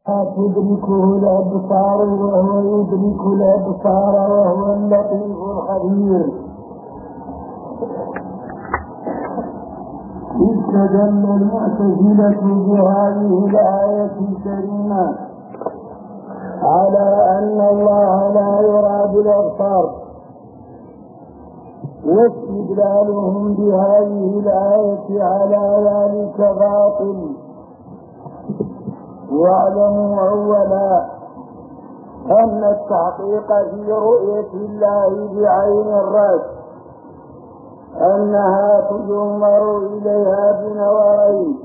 تدركه الأبصار وهو يدرك الأبصار وهو اللطيف الخبير. استدل المعتزلة بهذه الآية الكريمة على أن الله لا يرى بالأبصار، واستدلالهم بهذه الآية على ذلك باطل. واعلموا أولا أن التحقيق في رؤية الله بعين الرأس أنها تجمر إليها بنظرين،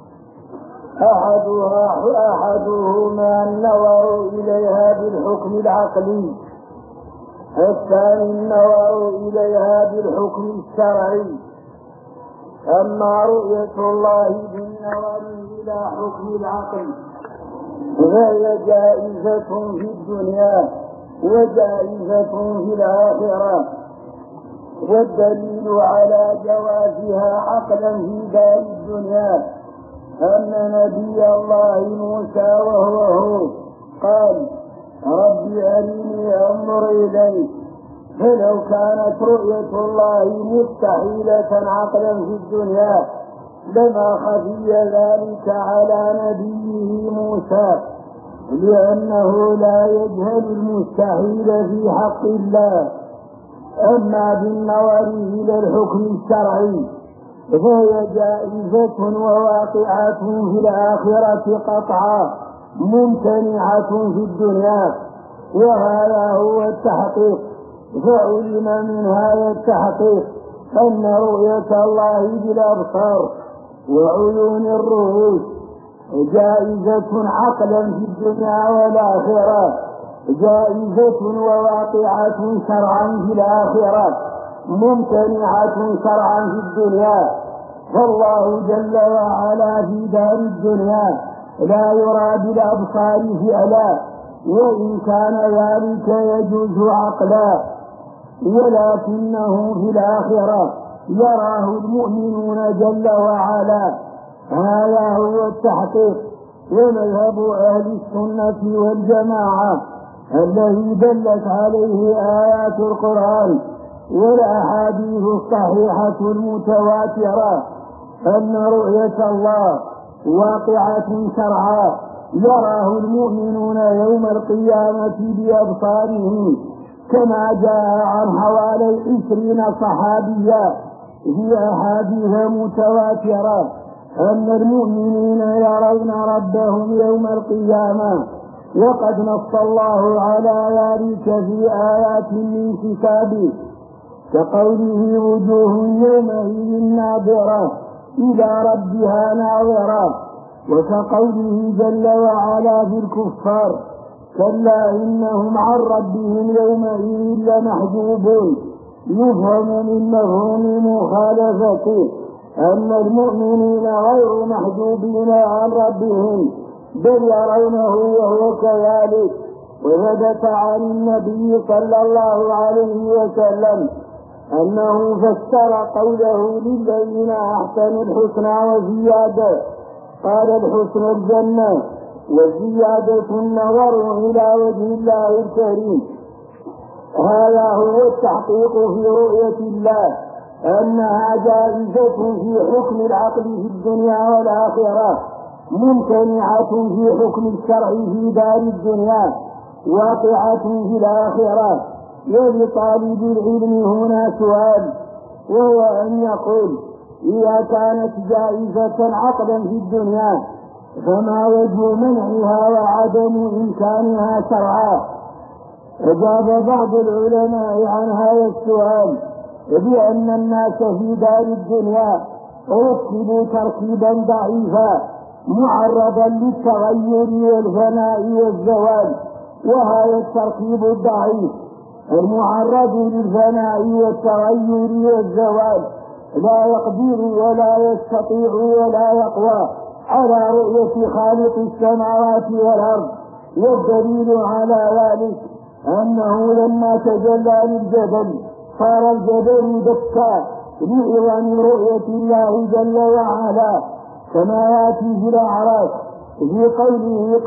أحدهما النظر إليها بالحكم العقلي، الثاني النظر إليها بالحكم الشرعي. أما رؤية الله بالنظر إلى حكم العقل فهي جائزة في الدنيا وجائزة في الآخرة، والدليل على جوازها عقلا في دار الدنيا أن نبي الله موسى وهو قال: رب أرني أنظر إليك. فلو كانت رؤية الله مستحيلة عقلا في الدنيا لما خفي ذلك على نبيه موسى، لأنه لا يجهل المستحيل في حق الله. أما بالنظر إلى الحكم الشرعي فهي جائزة وواقعة في الآخرة قطعا، ممتنعة في الدنيا، وهذا هو التحقيق. فعلم من هذا التحقيق أن رؤية الله بالأبصار وعيون الرؤوس جائزة عقلا في الدنيا والآخرة، جائزة وواقعة شرعا في الآخرة، ممتنعة شرعا في الدنيا. فالله جل وعلا في دار الدنيا لا يرى بالأبصار فعلا، وإن كان ذلك يجوز عقلا، ولكنه في الآخرة يراه المؤمنون جل وعلا. هذا هو التحقيق. ومذهب أهل السنة والجماعة الذي دلت عليه آيات القرآن والأحاديث الصحيحة المتواترة أن رؤية الله واقعة شرعا يراه المؤمنون يوم القيامة بأبصارهم، كما جاء عن حوالي 20 صحابيا في أحاديث متواترة أن المؤمنين يرون ربهم يوم القيامة، وقد نص الله على ذلك في آيات من كتابه كقوله: وجوه يومئذ ناظرة إلى ربها ناظرة، وكقوله جل وعلا في الكفار: كلا إنهم عن ربهم يومئذ لمحجوبون. يفهم من مفهوم مخالفته أن المؤمنين غير محجوبين عن ربهم، بل يرونه وهو كذلك. وثبت عن النبي صلى الله عليه وسلم أنه فسر قوله: للذين أحسنوا الحسنى وزيادة، قال: الحسنى الجنة، والزيادة النظر إلى وجه الله الكريم. هذا هو التحقيق في رؤية الله، أنها جائزة في حكم العقل في الدنيا والآخرة، ممتنعة في حكم الشرع في دار الدنيا، واقعة في الآخرة. ولطالب العلم هنا سؤال، وهو أن يقول: إذا كانت جائزة عقلا في الدنيا فما وجه منعها وعدم إمكانها شرعا؟ أجاب بعض العلماء عن هذا السؤال بأن الناس في دار الدنيا رتبوا ترتيبا ضعيفا معرضا للتغير والفناء والزوال، وهذا الترتيب الضعيف المعرض للفناء والتغير والزوال لا يقدر ولا يستطيع ولا يقوى على رؤية خالق السماوات والأرض. والدليل على ذلك أنه لما تجلى للجبل صار الجبل دكا لعظم رؤية الله جل وعلا، كما يأتي في الأعراف في قوله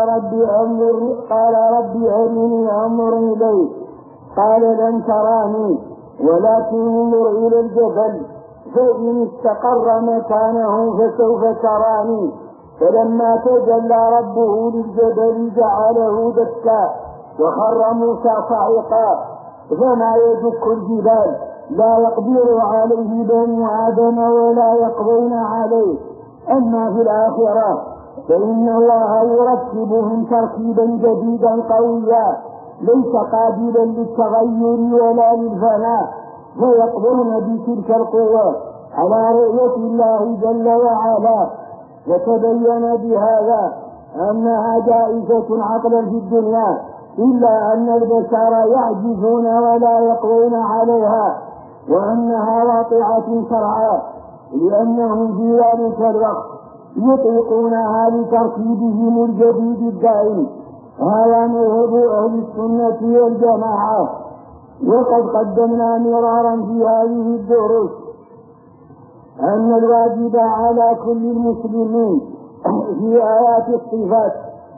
قال رب أرني أنظر إليك قال لن تراني ولكن انظر إلى الجبل فإن استقر مكانه فسوف تراني. فلما تجلى ربه للجبل جعله دكا وخر موسى صعقا فما يدك الجبال لا يقدر عليه بنو آدم ولا يقضون عليه. أما في الآخرة فإن الله يركبهم تركيبا جديدا قويا ليس قابلا للتغير ولا للفناء فيقضون بتلك القوة على رؤية الله جل وعلا. وتبين بهذا أنها جائزة عقلا في الدنيا إلا أن البشر يعجزون ولا يقضون عليها وأنها واقعة شرعا لأنهم في ذلك الوقت يطيقونها لتركيبهم الجديد الدائم. هذا مذهب أهل السنة والجماعة. وقد قدمنا مرارا في هذه الدروس أن الواجب على كل المسلمين في آيات الصفات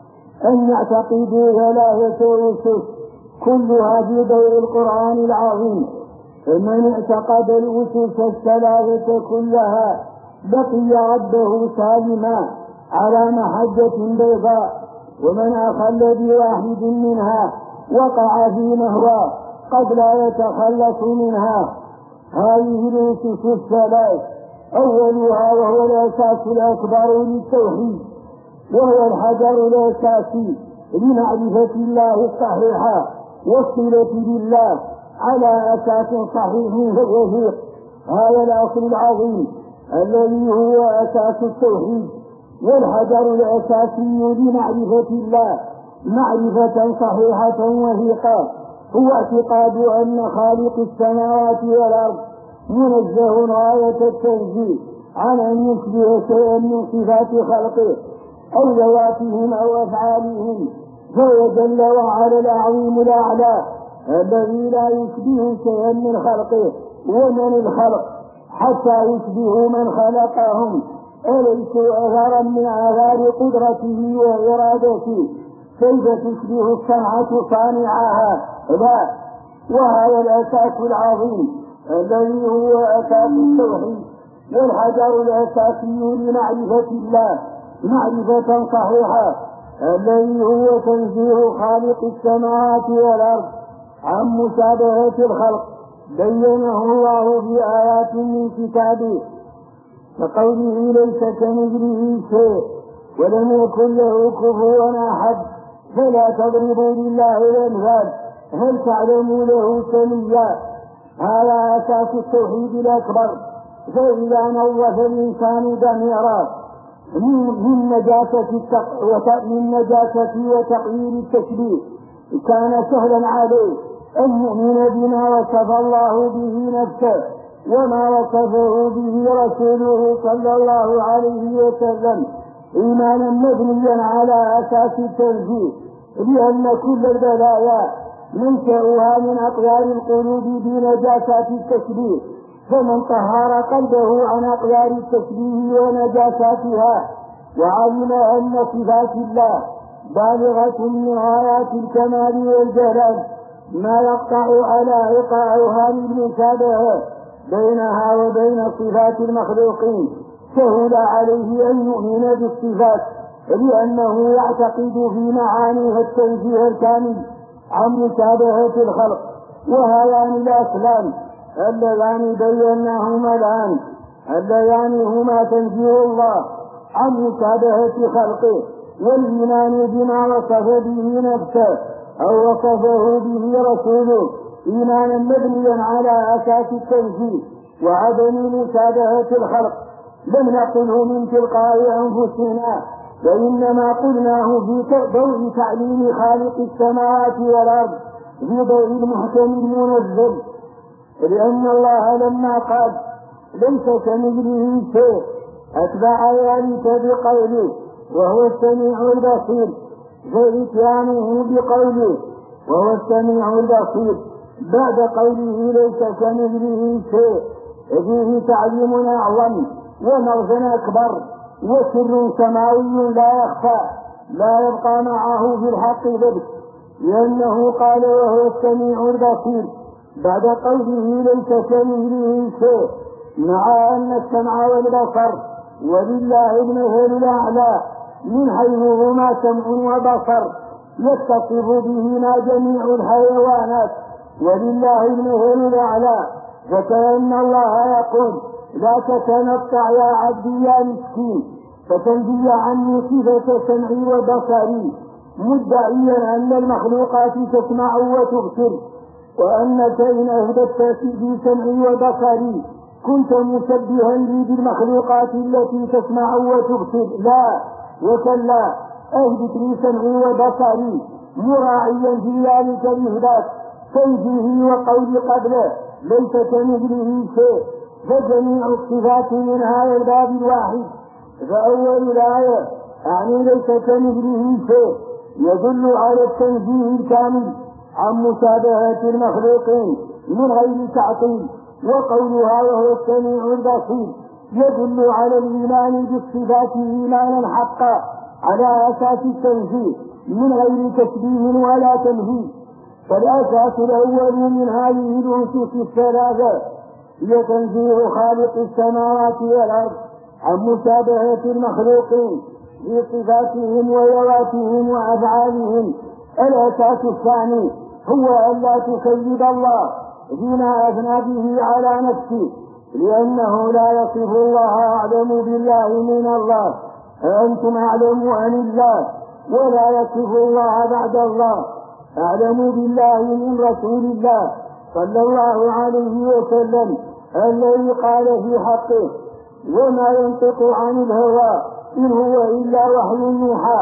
أن يعتقدوا ثلاثة أسس كلها في ضوء القرآن العظيم. فمن اعتقد الأسس الثلاثة كلها بقي ربه سالما على محجة بيضاء، ومن أخل بواحد منها وقع في مهوى قد لا يتخلص منها. هذه الأسس الثلاث أولها وهو الأساس الأكبر للتوحيد وهو الحجر الأساسي لمعرفة الله الصحيحة والصلة بالله على أساس صحيح ووثيق. هذا الأصل العظيم الذي هو أساس التوحيد والحجر الأساسي لمعرفة الله معرفة صحيحة وثيقة هو اعتقاد أن خالق السماوات والأرض منزه غاية التنزيه عن أن يشبه شيئا من صفات خلقه أو ذواتهم أو أفعالهم، فهو جل وعلا العظيم الأعلى الذي لا يشبه شيئا من خلقه ومن الخلق حتى يشبه من خلقهم أليسوا أثرا من آثار قدرته وإرادته كيف تشبه الصنعة صانعها؟ لا. وهذا الأساس العظيم الذي هو أساس التوحيد والحجر الأساسي لمعرفة الله معرفة صحيحة الذي هو تنزيه خالق السماوات والأرض عن مشابهة الخلق بينه الله في آيات من كتابه كقوله ليس كمثله شيء ولم يكن له كفوا أحد فلا تضربوا لله الأمثال هل تعلموا له سميا. هذا أساس التوحيد الأكبر. فإذا نظف الإنسان ضميرا من نجاسة وتقييد التشبيه كان سهلا عليه أن يؤمن بما وصف الله به نفسه وما وصفه به رسوله صلى الله عليه وسلم إيمانا مبنيا على أساس التنزيه، لأن كل البلايا منشأها من أقدار القلوب بنجاسات التشبيه. فمن طهر قلبه عن أقدار التشبيه ونجاساتها وعلم أن صفات الله بالغة من غايات الكمال والجلال ما يقطع على إيقاعها للمشابهة بينها وبين صفات المخلوقين سهل عليه أن يؤمن بالصفات لأنه يعتقد في معانيها التنزيه الكامل عن مشابهة الخلق. وهذان الأصلان اللذان بيناهما الآن اللذان هما تنزيه الله عن مشابهة خلقه والإيمان بما وصف به نفسه أو وصفه به رسوله إيمانا مبنيا على أساس التنزيه وعدم مشابهة الخلق. لم نقله من تلقاء أنفسنا وإنما قلناه في ضوء تعليم خالق السماوات والأرض في ضوء المحكم المنزل، لأن الله لما قال ليس كمثله شيء أتبع ذلك بقوله وهو السميع البصير، فإتيانه بقوله وهو السميع البصير بعد قوله ليس كمثله شيء فيه تعليم أعظم ومغزى أكبر وسر سماوي لا يخفى لا يبقى معه في الحق ذبح، لأنه قال وهو السميع البصير بعد قوله ليس كمثله شيء، مع أن السمع والبصر ولله المثل الأعلى من حيث هما سمع وبصر يتصف بهما جميع الحيوانات، ولله المثل الأعلى. فكأن الله يقول لا تتنطع يا عبدي يا مسكين فتنزي عني صفة سمعي وبصري، مدعيا أن المخلوقات تسمع وتبصر، وأنك إن أهدت في سمعي وبصري كنت مشبها لي بالمخلوقات التي تسمع وتبصر. لا وكلا، أهدت لي سمعي وبصري مراعيا في ذلك الإهداء تنزيه وقول قبله ليس كمثله شيء، فجميع الصفات من هذا الباب الواحد. فأول الآية يعني ليس كمثله شيء يدل على التنزيه الكامل عن مشابهة المخلوقين من غير تعطيل، وقولها وهو السميع البصير يدل على الإيمان بالصفات إيمانا حقا على أساس التنزيه من غير تشبيه ولا تمثيل. فالأساس الأول من هذه الأسس الثلاثة هي تنزيه خالق السماوات والأرض عن مشابهة المخلوقين في صفاتهم وذواتهم وأفعالهم. الأساس الثاني هو أن لا تكذب الله فيما أثنى به على نفسه، لأنه لا يصف الله أعلم بالله من الله، أنتم أعلم عن الله، ولا يصف الله بعد الله أعلم بالله من رسول الله صلى الله عليه وسلم الذي قال في حقه وما ينطق عن الهوى إن هو إلا وحي يوحى.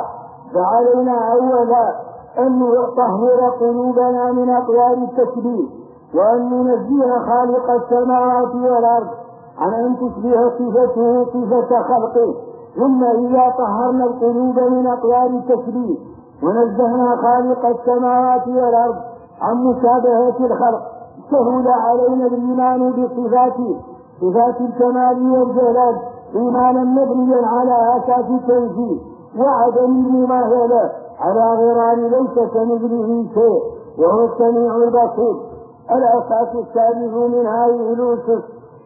فعلينا أولا أن نطهر قلوبنا من أطوار التشبيه، وأن ننزه خالق السماوات والأرض عن أن تشبه صفته صفة خلقه. ثم إذا طهرنا القلوب من أطوار التشبيه ونزهنا خالق السماوات والأرض عن مشابهة الخلق سهل علينا الإيمان بصفاته صفات الكمال والجلال إيمانا مبنيا على أساس التنزيه وعدم المماثلة على غرار ليس كمثله شيء وهو السميع البصير. الأساس الثالث من هذه الأسس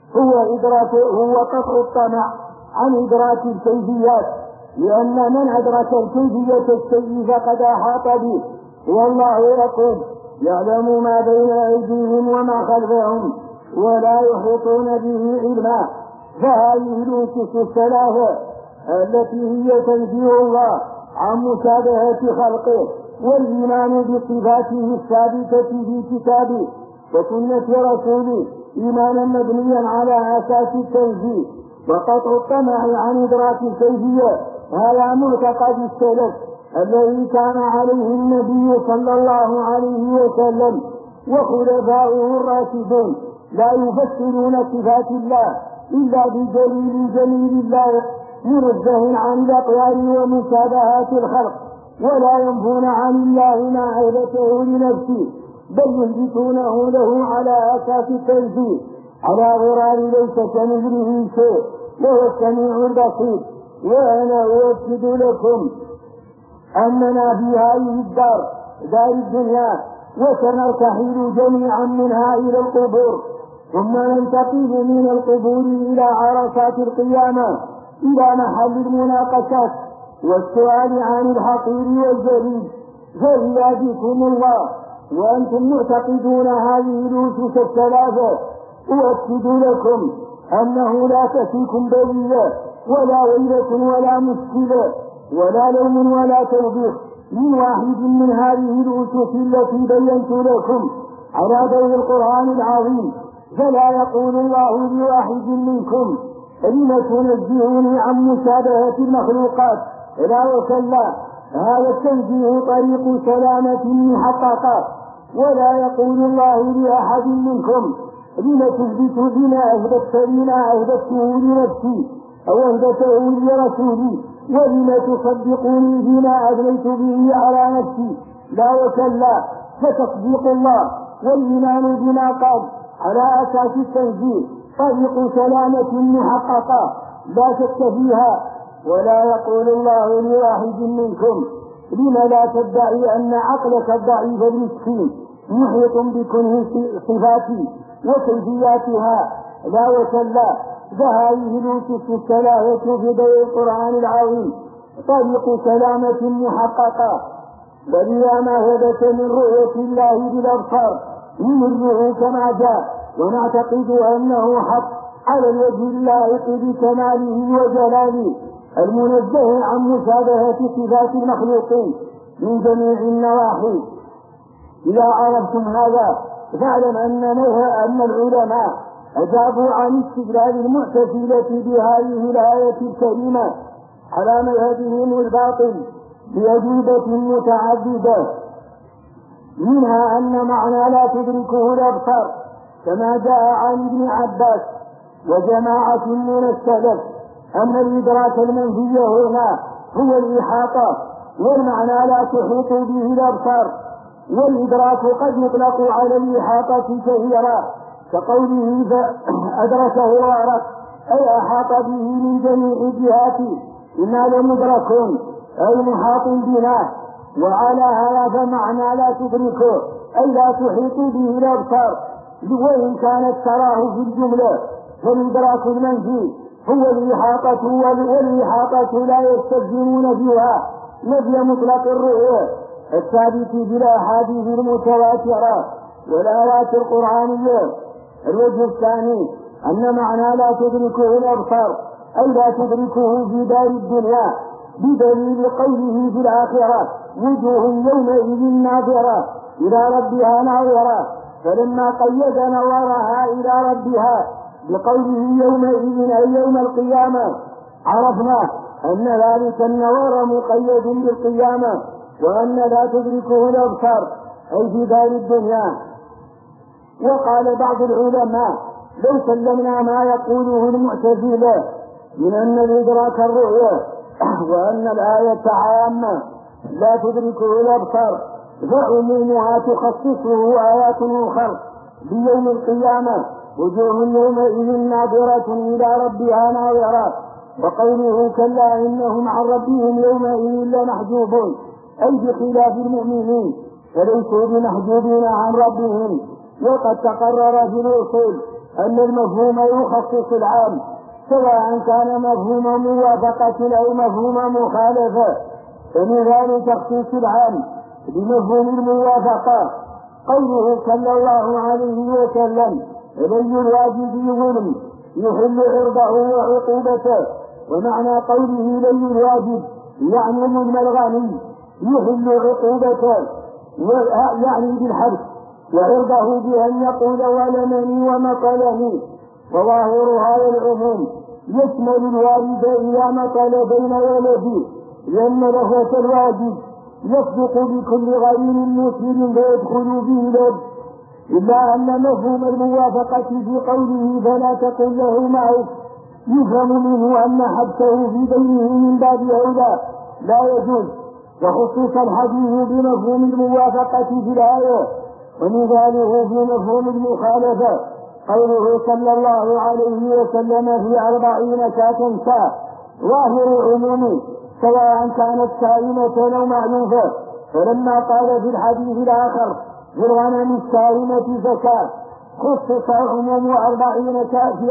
هو قطع الطمع عن إدراك الكيفيات، لأن من أدرك الكيفية الشيء فقد أحاط به، والله يقول يعلم ما بين أيديهم وما خلفهم ولا يحيطون به علما. فهذه الأسس الثلاثة التي هي تنزيه الله عن مشابهة خلقه والإيمان بصفاته الثابتة في كتابه وسنة رسوله إيمانا مبنيا على أساس التنزيه وقطع الطمع عن إدراك الكيفية، هذا معتقد السلف الذي كان عليه النبي صلى الله عليه وسلم وخلفاؤه الراشدون، لا يفسرون صفات الله إلا بجليل جميل الله منزه عن الأطوار ومشابهات الخلق، ولا ينفون عن الله ما أهلته لنفسه بل يثبتونه له على أساس التنزيه على غرار ليس كمثله شيء وهو السميع البصير. وأنا أؤكد لكم أننا في هذه دار الدنيا وسنرتحل جميعا منها إلى القبور، ثم ننتقل من القبور إلى عرصات القيامة إلى محل المناقشات والسؤال عن الحقير والجليل. فإذا بكم الله وأنتم معتقدون هذه الأسس الثلاثة أؤكد لكم أنه لا تأتيكم بلية ولا ويلة ولا مشكلة ولا لوم ولا توبيخ من واحد من هذه الأسس التي بينت لكم على ضوء القرآن العظيم. فلا يقول الله لواحد منكم لم تنزهوني عن مشابهة المخلوقات، لا وكلا، هذا التنزيه طريق سلامة محققة. ولا يقول الله لأحد منكم لم تثبت بما أهدته لنفسي أو أهدته لرسولي ولم تصدقوني بما أدليت به على نفسي، لا وكلا. فتصديق الله والإيمان بما قال على أساس التنزيه طريق سلامة محققة لا شك فيها، ولا يقول الله لواحد منكم لم لا تدعي أن عقلك الضعيف المسكين محيط بكل صفاتي وكيفياتها. لا وكلا، فهذه الوصف الثلاثة في ضوء القرآن العظيم طريق سلامة محققة. وليا ما ثبت من رؤية الله بالأبصار نمره كما جاء ونعتقد أنه حق على الوجه اللائق بكماله وجلاله المنزه عن مشابهة صفات المخلوقين من جميع النواحي. إذا عرفتم هذا فاعلم أن العلماء أجابوا عن استدلال المعتزلة بهذه الآية الكريمة على مذهبهم الباطل بأجوبة متعددة، منها أن معنى لا تدركه الأبصار كما جاء عن ابن عباس وجماعة من السلف أن الإدراك المنفي هنا هو الإحاطة، والمعنى لا تحيط به الأبصار، والإدراك قد يطلق على الإحاطة كثيرا كقوله فأدركه الغرق أي أحاط به من جميع جهاته إنا لمدرك أي محاط بنا. وعلى هذا فمعنى لا تدركه أي لا تحيط به الأبصار وإن كانت تراه في الجملة، فالإدراك المنفي هو الإحاطة، والإحاطة لا يستلزمون فيها نفي مطلق الرؤية الثابت بالأحاديث المتواترة والآيات القرآنية. الوجه الثاني أن معنى لا تدركه الأبصار أي لا تدركه في دار الدنيا بدليل قوله في الآخرة وجوه يومئذ ناظرة إلى ربها ناظرة، فلما قيد نظرها إلى ربها بقوله يومئذ أي يوم القيامة عرفنا أن ذلك النظر مقيد بالقيامة، وأن لا تدركه الأبصار أي في دار الدنيا. وقال بعض العلماء لو سلمنا ما يقوله المعتزلة من أن الإدراك الرؤية وأن الآية عامة لا تدركه الأبصار فعمومها تخصصه آيات أخرى بيوم القيامة وجوه يومئذ ناظرة إلى ربها ناظرة، وقوله كلا إنهم عن ربهم يومئذ لمحجوبون أي بخلاف المؤمنين فليسوا بمحجوبين عن ربهم. وقد تقرر في الأصول أن المفهوم يخصص العام سواء كان مفهوم موافقة أو مفهوم مخالفة، فمثال تخصيص العام بمفهوم الموافقة قوله صلى الله عليه وسلم إلي الواجب ظلم يحل عرضه وعقوبته، ومعنى قوله إلي الواجب يعني ظلم الغني يحل عقوبته يعني بالحبس، وعرضه بأن يقول ولمني ومطلني. وظاهر هذا العموم يشمل الوالد إذا مطل بين ولده لأن لهوة الواجب يصدق بكل غريم مثير فيدخل به الأب، إلا أن مفهوم الموافقة في قوله فلا تقل له معه يفهم منه أن حبسه في بينه من باب أولى لا يجوز، وخصوص الحديث بمفهوم الموافقة في الآية. ومثاله في مفهوم المخالفة قوله صلى الله عليه وسلم في 40 شاة شاة، ظاهر عمومه سواء كانت سائمة أو معلوفة، فلما قال في الحديث الآخر في الغنم السائمة زكاة خصص عموم 40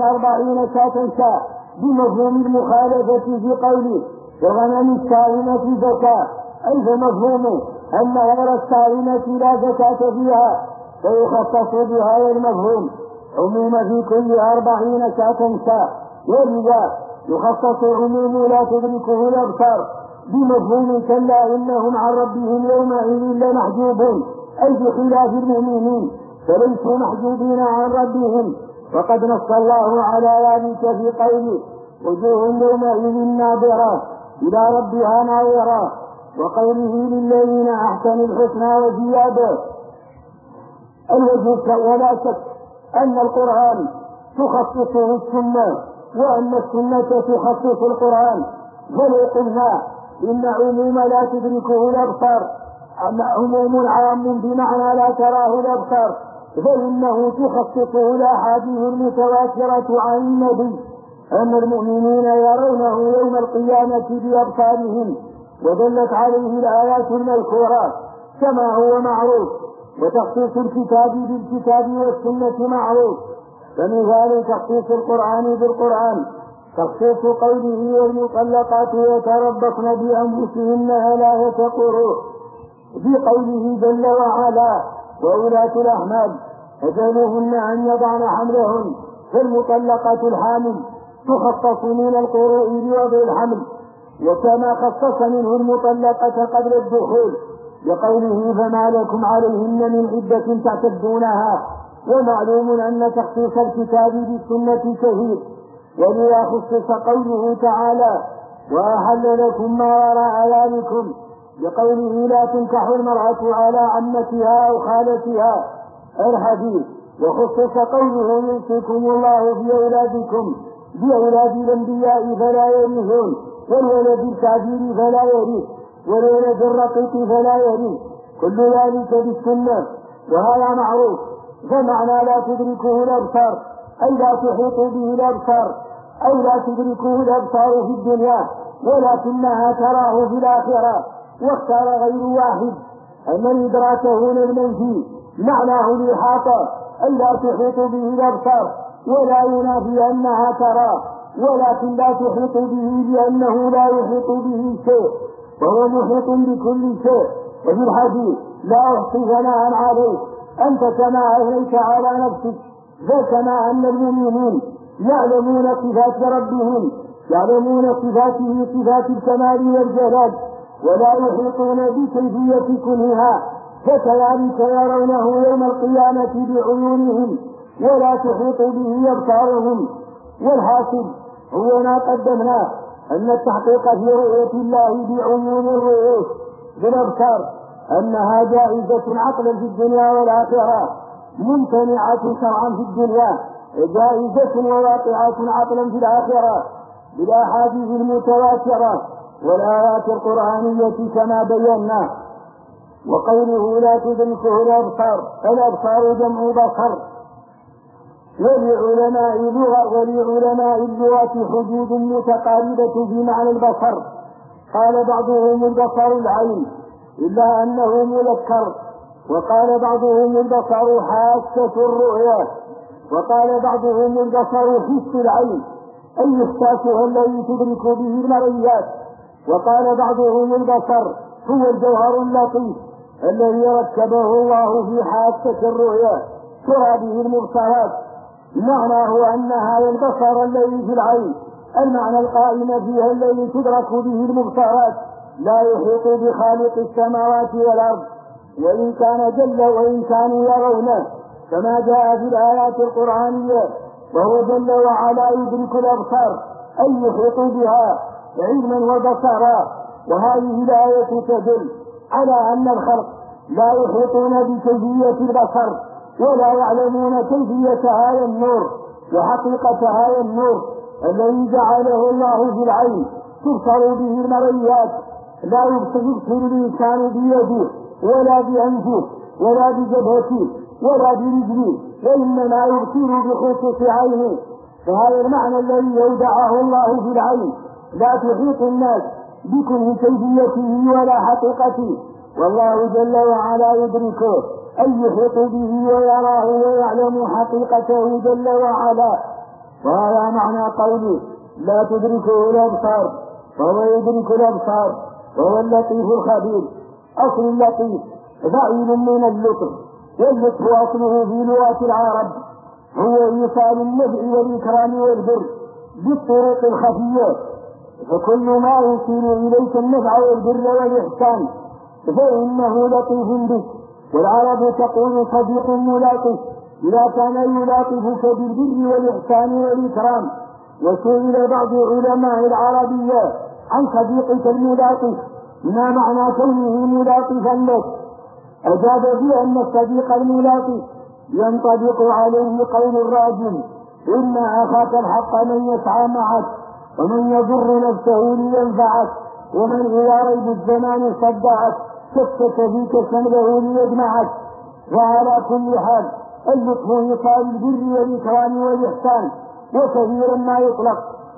شاة شاة بمفهوم المخالفة في قوله الغنم السائمة زكاة، أي فمفهومه أن غير السائمة لا زكاة فيها فيخصص بهذا المفهوم عموم في كل 40 شاة شاة، ولذا يخصص عموم لا تدركه الأبصار بمفهوم كلا إنهم عن ربهم يومئذ لمحجوبون أي بخلاف المؤمنين فليسوا محجوبين عن ربهم. وقد نص الله على ذلك في قوله وجوه يومئذ ناظرة إلى ربها ناظرة، وقوله للذين أحسنوا الحسنى وزيادة. الوجه ولا شك أن القرآن تخصصه السنة وأن السنة تخصص القرآن، فلو قلنا إن عموم لا تدركه الأبصار عموم عام بمعنى لا تراه الأبصار فإنه تخصصه الأحاديث المتواترة عن النبي أن المؤمنين يرونه يوم القيامة بأبصارهم، ودلت عليه الآيات المذكورات كما هو معروف. وتخصيص الكتاب بالكتاب والسنة معروف، فمثال تخصيص القرآن بالقرآن تخصيص قوله والمطلقات يتربصن بأنفسهن ثلاثة قروء، في قوله جل وعلا وأولاة الأحمال أجلهن أن يضعن حملهن، فالمطلقات الحامل تخصص من القروء بوضع الحمل، وكما خصص منه المطلقة قبل الدخول لقوله فما لكم عليهن من عدة تعتدونها. ومعلوم أن تخصيص الكتاب بالسنة كثير، ولذا خصص قوله تعالى وأحل لكم ما وراء ذلكم لقوله لا تنكح المرأة على عمتها أو خالتها الحديث. وخصص قوله يوصيكم الله في أولادكم بأولاد الأنبياء فلا يرثون، والولد الكافر فلا يرث، والولد الرقيق فلا يرث، كل ذلك بالسنة، وهذا معروف. فمعنى لا تدركه الأبصار أي لا تحيط به الأبصار، أي لا تدركه الأبصار في الدنيا ولكنها تراه في الآخرة. واختار غير واحد أن الإدراك هنا المنفي معناه الإحاطة أي لا تحيط به الأبصار، ولا ينافي أنها ترى، ولكن لا تحيط به لأنه لا يحيط به شيء وهو محيط بكل شيء. وفي الحديث لا أحصي ثناء عليك أنت كما أثنيت على نفسك، فكما أن المؤمنين يعلمون صفات ربهم يعلمون صفاته صفات الكمال والجلال ولا يحيطون بكيفية كنها، فكذلك يرونه يوم القيامة بعيونهم ولا تحيط به أبصارهم. والحاصل هو ما قدمنا أن التحقيق في رؤية الله بعيون الرؤوس بالأبصار أنها جائزة عقلا في الدنيا والآخرة، ممتنعة شرعا في الدنيا، جائزة وواقعة عقلا في الآخرة بالأحاديث المتواترة والآيات القرآنية كما بينا. وقوله لا تدركه الأبصار، الأبصار جمع بصر. ولعلماء اللغة حدود متقاربة في معنى البصر، قال بعضهم البصر العين إلا أنه مذكر، وقال بعضهم البصر حاسة الرؤيا، وقال بعضهم البصر حس العين أي إحساسها الذي تدرك به المرئيات، وقال بعضهم البصر هو الجوهر اللطيف الذي ركبه الله في حاسة الرؤيا ترى به المبصرات. معناه أن هذا البصر الذي في العين المعنى القائم فيها الذي تدرك به المبصرات لا يحيط بخالق السماوات والأرض، وإن كان جل وإن كانوا يرونه كما جاء في الآيات القرآنية، وهو جل وعلا يدرك الأبصار أي يحيط بها علما وبصرا. وهذه الآية تدل على أن الخلق لا يحيطون بكيفية البصر ولا يعلمون كيفية هذا النور وحقيقة هذا النور الذي جعله الله في العين تبصر به المرئيات. لا يبصر الإنسان بيده ولا بأنفه ولا بجبهته ولا برجله، وإنما يبصر بخصوص عينه. فهذا المعنى الذي يودعه الله في العين لا تحيط الناس بكل كيفيته ولا حقيقته، والله جل وعلا يدركه أي يحيط به ويراه ويعلم حقيقته جل وعلا. وهذا معنى قوله لا تدركه الأبصار وهو يدرك الأبصار وهو اللطيف الخبير. أصل اللطيف فعيل من اللطف، واللطف أصله في لغة العرب هو إيصال النفع والإكرام والبر بالطرق الخفية، فكل ما يوصل إليك النفع والبر والإحسان فإنه لطيف بك. والعرب تقول صديق ملاطف إذا كان يلاطفك بالبر والإحسان والإكرام. وسئل بعض علماء العربية عن صديقك الملاطف ما معنى كونه ملاطفا لك، أجاب بأن الصديق الملاطف ينطبق عليه قول الراجل إن أخاك الحق من يسعى معك ومن يضر نفسه لينفعك ومن إلى ريب الزمان صدعك شكك فيك شمله ليجمعك. وعلى كل حال اللطف يصال البر والإكرام والإحسان، وكثيرا ما يطلق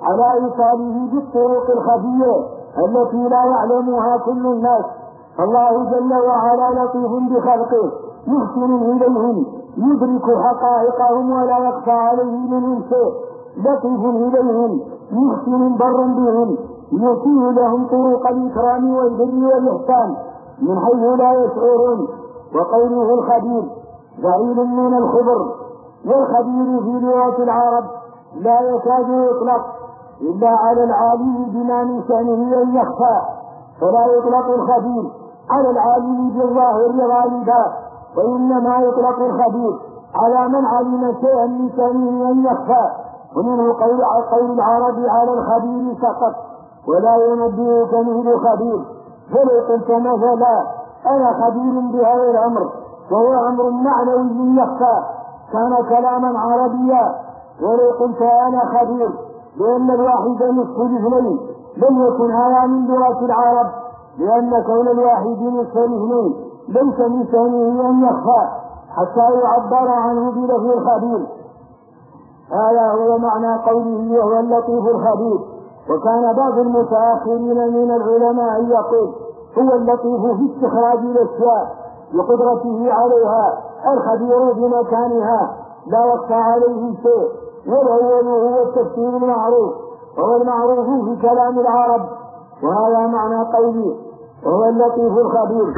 على إيصاله بالطرق الخفية التي لا يعلمها كل الناس. الله جل وعلا لطيف بخلقه محسن إليهم يدرك حقائقهم ولا يخفى عليه منهم شيء، لطيف إليهم محسن بر بهم يوصيه لهم طرق الإكرام والبر والإحسان من حيث لا يشعرون. وقوله الخبير فعيل من الخبر، والخبير في لغة العرب لا يكاد يطلق إلا على العالم بما من شأنه أن يخفى، فلا يطلق الخبير على العالم بالظاهر غالبا، وإنما يطلق الخبير على من علم شيئا من شأنه أن يخفى. ومنه قول العرب على الخبير سقط ولا ينبئك مثل خبير. فلو قلت مثلا أنا خبير بهذا الأمر وهو أمر معنوي يخفى كان كلاما عربيا. ولو قلت أنا خبير لأن الواحد نصف الاثنين لم يكن هذا من لغة العرب، لأن كون الواحد نصف الاثنين ليس من شأنه أن يخفى حتى يعبر عنه بلفظ الخبير. هذا هو معنى قوله وهو اللطيف الخبير. وكان بعض المتأخرين من العلماء يقول هو اللطيف في استخراج الأشياء بقدرته عليها الخبير بمكانها لا يخفى عليه شيء. والأول هو التفسير المعروف وهو المعروف في كلام العرب، وهذا معنى قوله وهو اللطيف الخبير.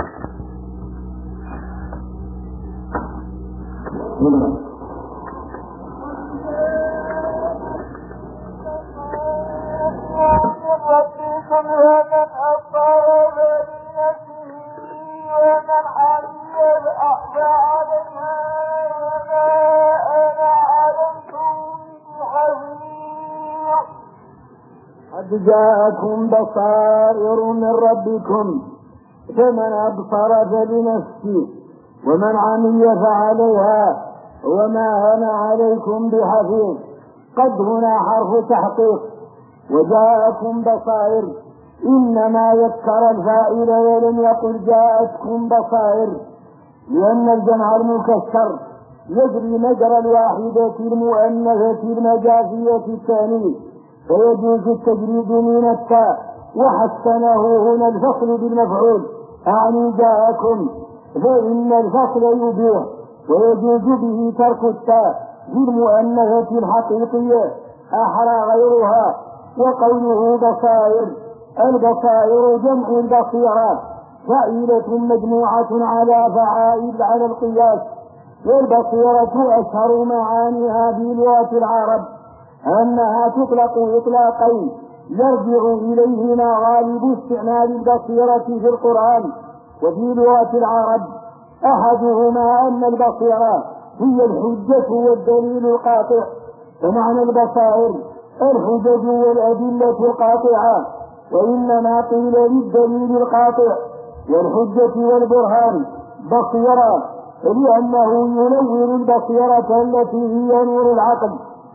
ربكم ومن أصاب بنفسه ومن حمي الأحياء عليها وما أنا عليكم بحفيظ. قد جاءكم بصائر من ربكم فمن أبصر فلنفسه ومن عمي فعليها وما أنا عليكم بحفيظ. قد هنا حرف تحقيق، وجاءكم بصائر إنما يذكر الفاعل ولم يقل جاءتكم بصائر، لأن الجمع المكسر يجري مجرى الواحدة المؤنثة المجازية الثانية فيجوز التجريد من التاء، وحسنه هنا الفصل بالمفعول أعني جاءكم، فإن الفصل يبيح ويجوز به ترك التاء في المؤنثة الحقيقية أحرى غيرها. وقوله بصائر البصائر جمع البصيرات فعيلة مجموعة على فعائل على القياس. والبصيرة أشهر معانيها في لغة العرب أنها تطلق إطلاقين يرجع إليهما غالب استعمال البصيرة في القرآن وفي لغة العرب. أحدهما أن البصيرة هي الحجة والدليل القاطع، ومعنى البصائر الحجج والأدلة القاطعة، وإنما قيل للدليل القاطع والحجة والبرهان بصيرة لأنه ينور البصيرة التي هي نور العقل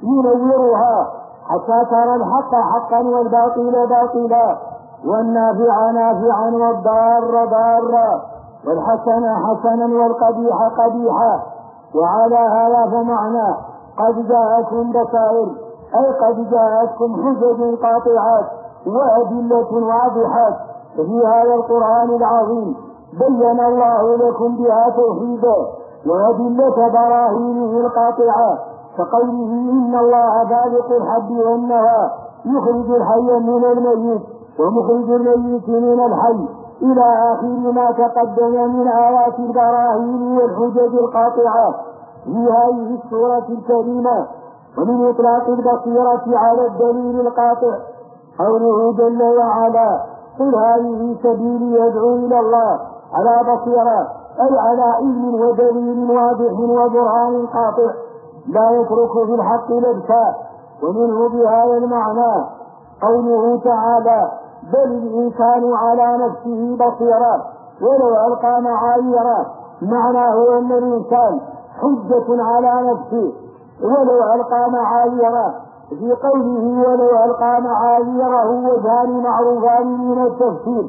ينورها حتى ترى الحق حقا والباطل باطلا والنافع نافعا والضار ضارا والحسن حسنا والقبيح قبيحا. وعلى هذا فمعنى قد جاءتكم بصائر أي قد جاءتكم حجج قاطعات وأدلة واضحات. في هذا القرآن العظيم بين الله لكم بها توحيدا وأدلة براهينه القاطعة، كقوله إن الله خالق الحب والنوى يخرج الحي من الميت ومخرج الميت من الحي إلى آخر ما تقدم من آيات البراهين والحجج القاطعة في هذه السورة الكريمة. ومن إطلاق البصيرة على الدليل القاطع قوله جل وعلا قل هذه سبيلي يدعو إلى الله على بصيرة أي على علم ودليل واضح وبرهان قاطع لا يترك في الحق لبسا. ومنه بهذا المعنى قوله تعالى بل الإنسان على نفسه بصيرة ولو ألقى معاييره، معناه أن الإنسان حجة على نفسه ولو ألقى معاييره. في قوله ولو ألقى معاييره وجهان معروفان من التفسير،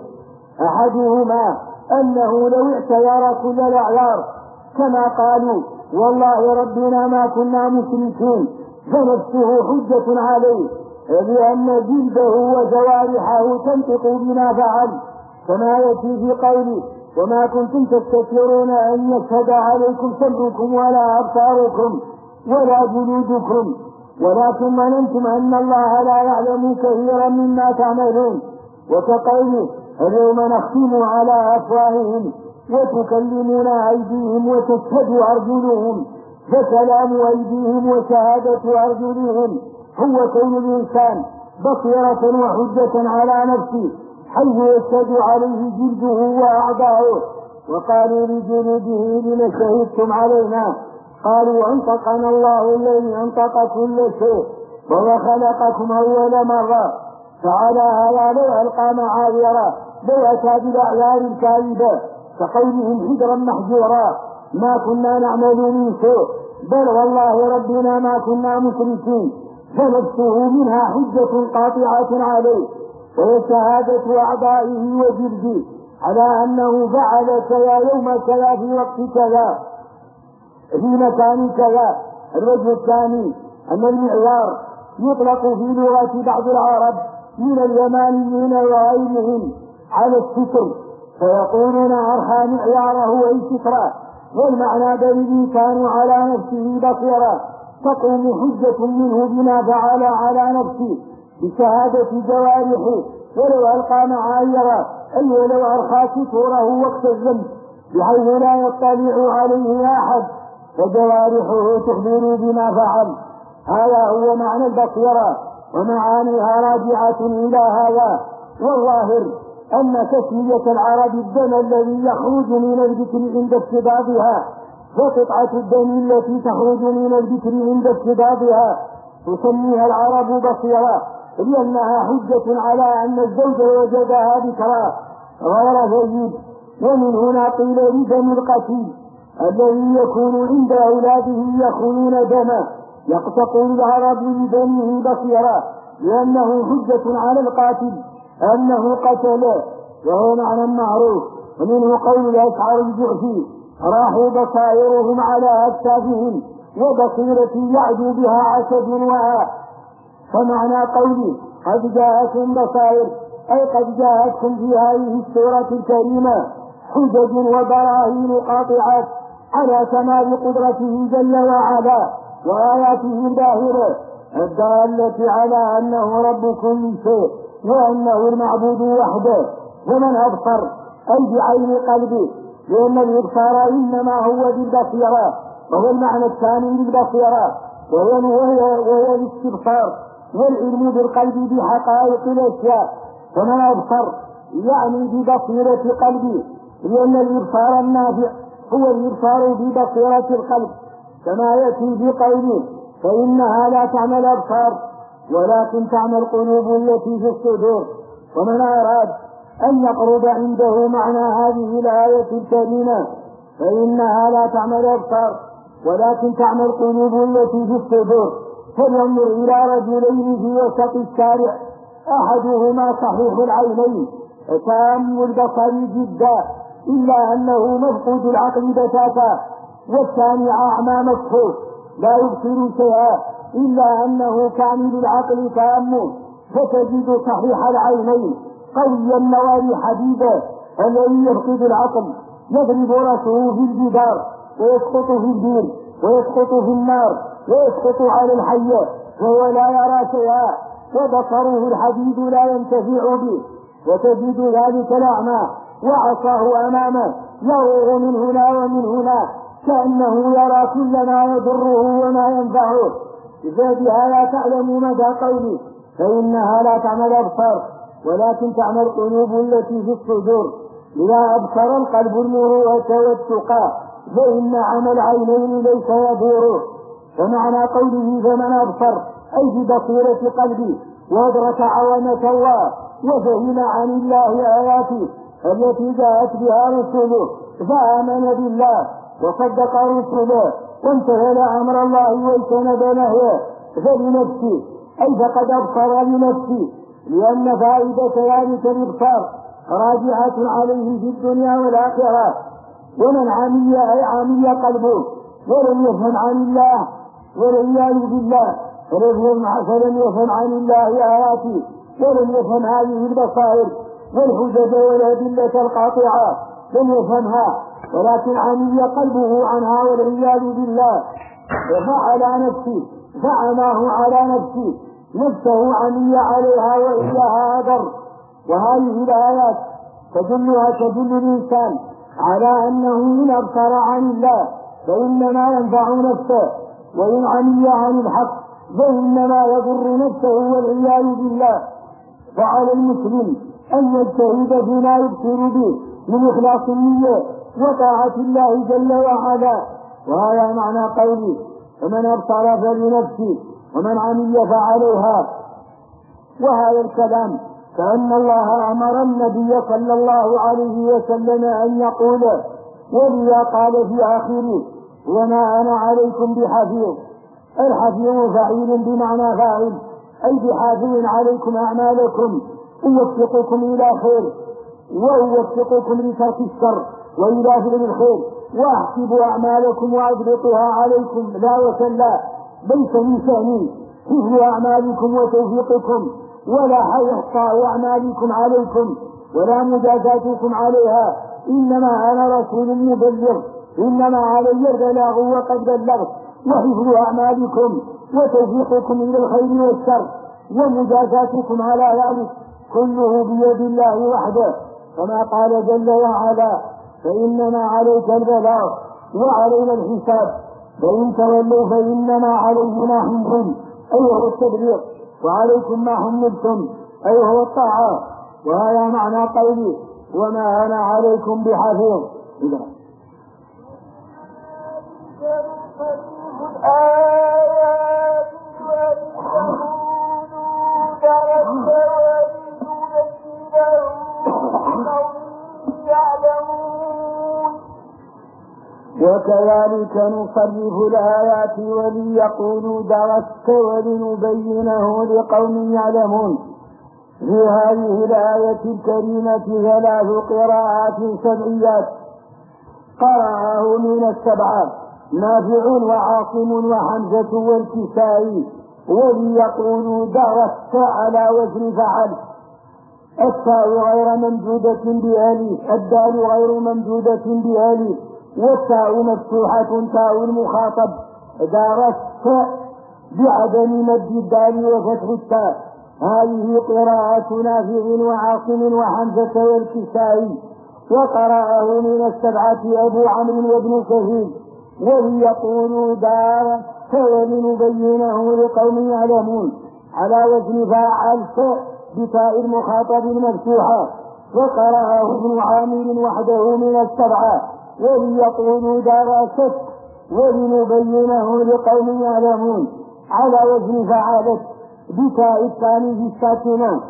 أحدهما أنه لو اعتير كل الأعيار كما قالوا والله ربنا ما كنا مشركين فنفسه حجة عليه لأن جلده وجوارحه تنطق بما فعل، كما يأتي في قوله: وما كنتم تستكبرون أن يشهد عليكم سمعكم ولا أبصاركم ولا جلودكم ولكن ظننتم أن الله لا يعلم كثيرا مما تعملون. وكقوله: اليوم نختم على أفواههم وتكلمنا أيديهم وتشهد أرجلهم، فكلام أيديهم وشهادة أرجلهم هو كون الإنسان بصيرة وحجة على نفسه، حيث يشهد عليه جلده وأعضاؤه. وقالوا لجلوده: لم شهدتم علينا؟ قالوا: أنطقنا الله الذي أنطق كل شيء وهو خلقكم أول مرة. فعلى هذا لو ألقى معاذيره لو أتى بالأعذار الكاذبة كقولهم حجرا محجورا ما كنا نعمل من سوء، بل والله ربنا ما كنا مشركين، فنفسه منها حجة قاطعة عليه، وهي شهادة أعضائه وجلده على أنه فعل كذا يوم كذا في وقت كذا في مكان كذا. الوجه الثاني أن المعيار يطلق في لغة بعض العرب من اليمانيين وغيرهم على الستر، فيقولون: أرخى معياره أي سترا، والمعنى بل كانوا على نفسه بصيرا تقوم حجة منه بما فعل على نفسه بشهادة جوارحه، ولو ألقى معايره أي ولو أرخى ستره وقت الذنب بحيث لا يطلع عليه أحد فجوارحه تخبر بما فعل. هذا هو معنى البصيرة، ومعانيها راجعة إلى هذا. والظاهر أن تسمية العرب الدم الذي يخرج من الذكر عند اشتدادها وقطعة الدم التي تخرج من الذكر عند اشتدادها تسميها العرب بصيرة، لأنها حجة على أن الزوج وجدها ذكرا غير جيد. ومن هنا قيل لدم القتيل الذي يكون عند أولاده يخونون دما يقتطع العرب لدمه بصيرا، لأنه حجة على القاتل أنه قتله، وهو معنى معروف. ومنه قول الأشعر الجعفي: راحوا بصائرهم على أكتافهم وبصيرتي يعدو بها عسد وعاء. فمعنى قوله: قد جاءتكم بصائر أي قد جاءتكم في هذه السورة الكريمة حجج وبراهين قاطعات على كمال قدرته جل وعلا وآياته الباهرة الدالة على أنه رب كل شيء وأنه المعبود وحده. ومن أبصر أي بعين قلبه، لأن الإبصار إنما هو بالبصيرة، وهو المعنى الثاني للبصيرة، وهو الاستبصار والعلم بالقلب بحقائق الأشياء. فمن أبصر يعني ببصيرة قلبه، لأن الإبصار النافع هو الإبصار ببصيرة القلب، كما يأتي في قوله: فإنها لا تعمى الأبصار ولكن تعمى القلوب التي في الصدور. ومن أراد أن يقرب عنده معنى هذه الآية الكريمة: فإنها لا تعمى الأبصار ولكن تعمى القلوب التي في الصدور، فلينظر إلى رجلين في وسط الشارع، أحدهما صحيح العينين تام البصر جدا إلا أنه مفقود العقل بتاتا، والثاني أعمى مسحوق لا يبصر شيئا إلا أنه كامل العقل تامه، فتجد صحيح العينين قوي النوار حديدا الذي يفقد العقل يضرب رأسه في الجدار ويسقط في البير ويسقط في النار ويسقط على الحية وهو لا يرى شيئا، وبصره الحديد لا ينتفع به. وتجد ذلك الأعمى وعصاه أمامه يروغ من هنا ومن هنا كأنه يرى كل ما يضره وما ينفعه. إذا بهذا تعلم مدى قوله: فإنها لا تعمى الأبصار ولكن تعمى القلوب التي في الصدور. إذا أبصر القلب المروءة والتقى فإن عمى العينين ليس يدور. ومعنى قوله: فمن أبصر أي ببصيرة قلبي وأدرك عظمة الله وفهم عن الله آياته التي جاءت بها رسله فآمن بالله وصدق رسله وامتثل أمر الله واجتنب نهيه فلنفسه أي فقد أبصر لنفسه، لأن فائدة ذلك الإبصار راجعة عليه في الدنيا والآخرة. ومن عمي أي عمي قلبه ولم يفهم عن الله والعياذ بالله فلم يفهم عن الله آياته ولم يفهم هذه البصائر والحجج والأدلة القاطعة، لم يفهمها، ولكن عمي قلبه عنها والعياذ بالله، فعماه على نفسه عمي عليها وإياها أدر. وهذه الآيات تدل الإنسان على أنه إن أبصر عن الله فإنما ينفع نفسه، وإن عمي عن الحق فإنما يضر نفسه والعياذ بالله. فعلى المسلم أن يجتهد فيما يبصر به من إخلاص النية وطاعة الله جل وعلا. وهذا معنى قوله فمن أبصر فلنفسه ومن عمي فعليها. وهذا الكلام كأن الله أمر النبي صلى الله عليه وسلم أن يقول، ولذا قال في آخره وما أنا عليكم بحفيظ. الحفيظ فعيل بمعنى فاعل، أي بحافظ عليكم أعمالكم، أوفقكم إلى خير وأوفقكم لترك الشر وإلى فعل الخير، وأحسب أعمالكم وأضبطها عليكم لا وكلا، ليس من شأني حفظ أعمالكم وتوفيقكم ولا إحصاء أعمالكم عليكم ولا مجازاتكم عليها، إنما أنا رسول مبلغ، إنما علي البلاغ وقد بلغت، وحفظ أعمالكم وتوفيقكم إلى الخير والشر ومجازاتكم على ذلك كله بيد الله وحده، كما قال جل وعلا فإنما عليك البلاغ وعلينا الحساب، فإن تولوا فإنما عليه ما حملتم أي هو التبليغ، وعليكم ما حملتم أي هو الطاعة. وهذا معنى قولي وما أنا عليكم بحفيظ. وكذلك نصرف الآيات وليقولوا درست ولنبينه لقوم يعلمون. في هذه الآية الكريمة 3 قراءات سبعيات قرأه من السبعة نافع وعاصم وحمزة والكسائي. وليقولوا درست على وزن فعل، التاء غير ممدودة بألف، الدال غير ممدودة بألف، والتاء مفتوحة تاء المخاطب، درست بعدم مد الدال وفتح التاء. هذه قراءة نافع وعاصم وحمزة والكسائي. وقرأه من السبعة أبو عمرو وابن كثير. وليقولوا درست ولنبينه لقوم يعلمون على وزن فعلت بتاء المخاطب المفتوحة. وقرأه ابن عامر وحده من السبعة. وليقولوا درست ولنبينه لقوم يعلمون على وزن فعلت بتاء الثاني الساكنة.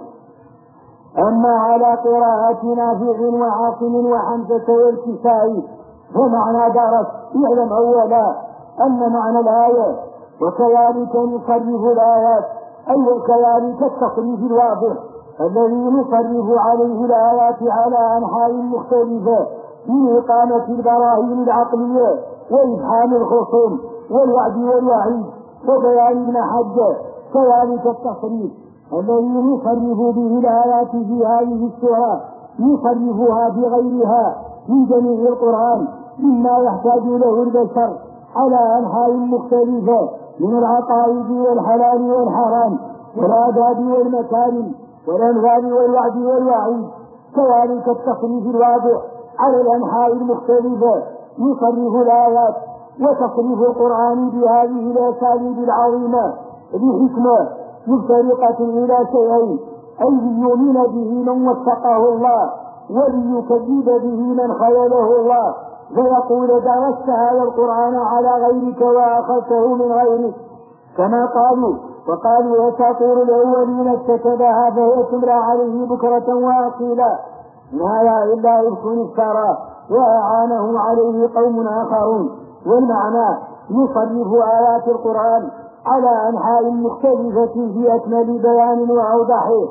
أما على قراءة نافع وعاصم وحمزة والكسائي فمعنى درست يعلم أولا أن معنى الآية وكذلك نصرف الآيات، أي وكذلك التصريف الواضح الذي نصرف عليه الآيات على أنحاء مختلفة من إقامة البراهين العقلية وإفهام الخصوم والوعد والوعيد وبيان المحجة. كذلك التصريف الذي نصرف به الآيات في هذه السورة نصرفها بغيرها من جميع القرآن مما يحتاج له البشر على أنحاء مختلفة من العقائد والحلال والحرام والآداب والمكارم والأنفال والوعد والوعيد. كذلك التصريف الواضح على الأنحاء المختلفة يصرف الآيات وتصريف القرآن بهذه الأساليب العظيمة بحكمة مفترقة إلى شيئين: أي ليؤمن به من وفقه الله وليكذب به من خذله الله، فيقول درست هذا القرآن على غيرك وأخذته من غيرك، كما قالوا وقالوا أساطير الأولين اكتتبها فهي تملى عليه بكرة وأصيلا، ما لا إلا إفك افترى وأعانه عليه قوم آخرون. والمعنى يصرف آيات القرآن على أنحاء مختلفة في أكمل بيان وأوضحه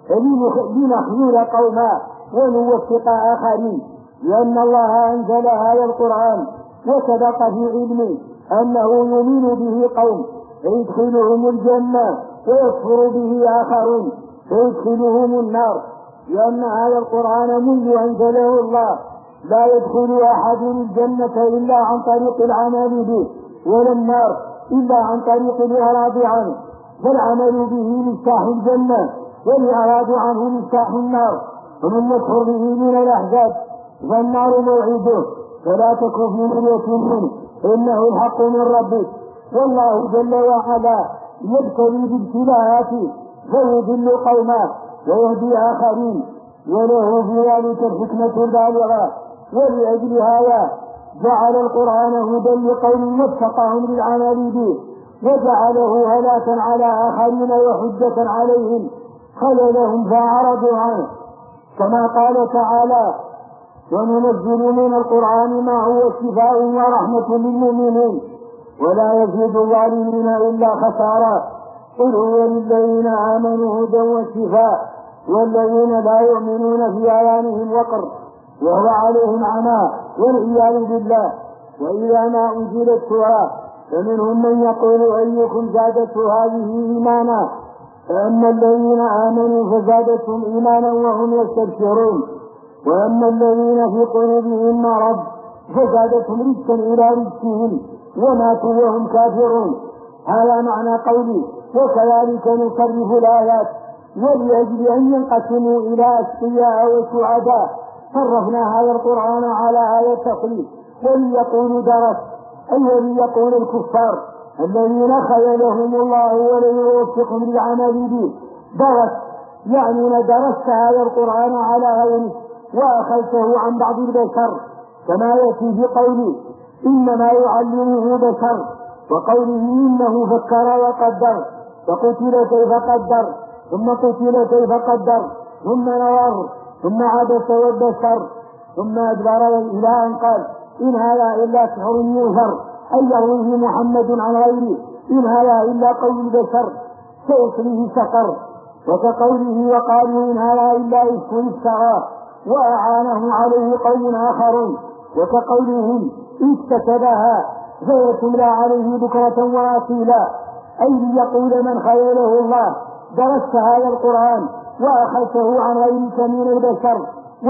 لنخذل قوما ونوفق آخرين، لأن الله أنزل هذا القرآن وسبق في علمه أنه يؤمن به قوم فيدخلهم الجنة ويكفر به آخرون فيدخلهم النار، لأن هذا القرآن منذ أنزله الله لا يدخل أحد الجنة إلا عن طريق العمل به، ولا النار إلا عن طريق الإعراض عنه، فالعمل به مفتاح الجنة والإعراض عنه مفتاح النار. ومن يكفر به من الأحزاب فالنار موعده، فلا تكن في مرية منه إنه الحق من ربك. والله جل وعلا يبتلي بالابتلاءات فيضل قوما ويهدي آخرين، وله في ذلك الحكمة البالغة. ولأجل هذا جعل القرآن هدى لقوم وفقهم للعمل به، وجعله هلاكا على آخرين وحجة عليهم خللهم فأعرضوا عنه، كما قال تعالى: وننزل من القرآن ما هو شفاء ورحمة للمؤمنين ولا يزيد الظالمين إلا خسارا. قل هو للذين آمنوا هدى وشفاء والذين لا يؤمنون في آذانهم وقر وهو عليهم عمى والعياذ بالله. وإذا ما أنزلت سورة فمنهم من يقول أيكم زادته هذه إيمانا، فأما الذين آمنوا فزادتهم إيمانا وهم يستبشرون، وأما الذين في قلوبهم مرض فزادتهم رجسا إلى رجسهم وماتوا وهم كافرون. هذا معنى قولي: وكذلك نصرف الآيات ولأجل أن ينقسموا إلى أشقياء وسعداء صرفنا هذا القرآن على هذا التصريف، وليقولوا درس، أي وليقول الكفار الذين خذلهم الله ولم يوفقهم للعمل به درس، يعني درست هذا القرآن على غيره وأخذته عن بعض البشر، كما يأتي في قوله إنما يعلمه بشر، وقوله إنه فكر وقدر، فقتل كيف قدر، ثم قتل كيف قدر، ثم نظر، ثم عبس وبشر، ثم أدبر إلى أن قال إن هذا إلا سحر يؤثر، أي يرويه محمد عن غيره، إن هذا إلا قول البشر سيصليه سقر. وكقوله وقالوا إن هذا إلا إفك افتراه وأعانه عليه قوم آخرون، وكقولهم اكتسبها فيتملى عليه بكرة وأصيلا، أي ليقول من خيله الله درست هذا القرآن وأخذته عن غيرك من البشر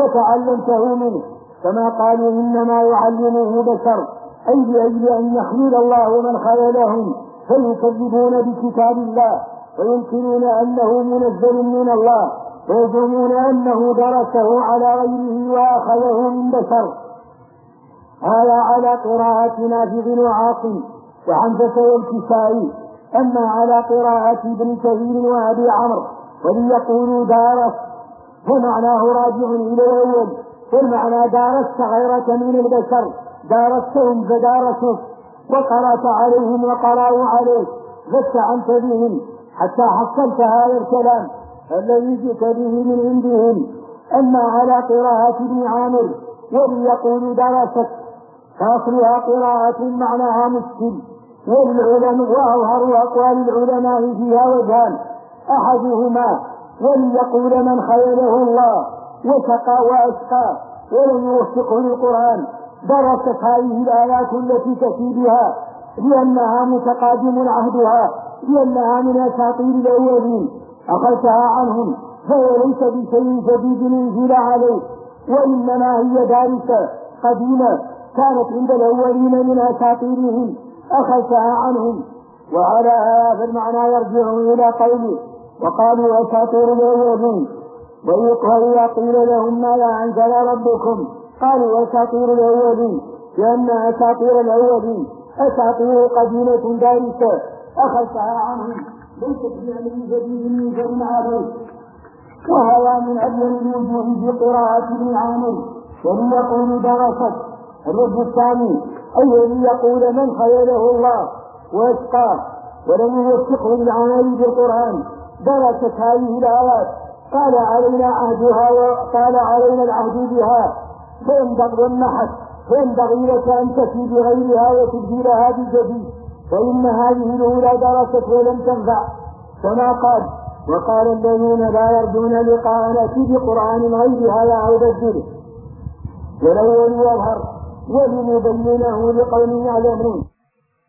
وتعلمته منه، كما قالوا إنما يعلمه بشر، أي لأجل أن يحمل الله من خيلهم فيكذبون بكتاب الله وينكرون أنه منزل من الله ويزعمون أنه درسه على غيره وأخذه من بشر. هذا على قراءة نافع وعاصم وحمزة والكسائي. أما على قراءة ابن كثير وأبي عمرو وليقولوا دارس فمعناه راجع إلى الأول، والمعنى دارست غيرك من البشر دارستهم فدارسك وقرأت عليهم وقرأوا عليك فاستعنت بهم حتى حصلت هذا الكلام الذي جئت به من عندهم. أما على قراءة ابن عامر وليقولوا درست فأصلها قراءة معناها مشكل، وأظهر أقوال العلماء فيها وجهان: أحدهما وليقول من خيله الله وشقى وأشقى ولم يوفقه للقرآن درست هذه الآيات التي تأتي بها لأنها متقادم عهدها، لأنها من أساطير الأولين أخذتها عنهم فهي ليس بشيء جديد ينزل عليه، وإنما هي دارسة قديمة كانت عند الأولين من أساطيرهم أخذتها عنهم. وعلى هذا المعنى يرجع إلى قوله وقالوا أساطير الأولين، وإذا قيل لهم ماذا أنزل ربكم قالوا أساطير الأولين، لأن أساطير الأولين أساطير قديمة دارسة أخذتها عنهم ليست بعلم جديد ينزل عليه. وهذا من أبين الوجوه في قراءة ابن عامر وليقول درست. الوجه الثاني أي ليقول من خيله الله واشقاه ولم يوفقه للعمل بالقرآن درست هذه الآيات قال علينا عهدها وقال علينا العهد بها، فينبغي لك أن تفي بغيرها وتبدلها بجديد، فإن هذه الأولى درست ولم تنفع، كما قال وقال الذين لا يرجون لقاءنا بقرآن غير هذا أو بدله، والأول يظهر ولنبينه لقوم يعلمون.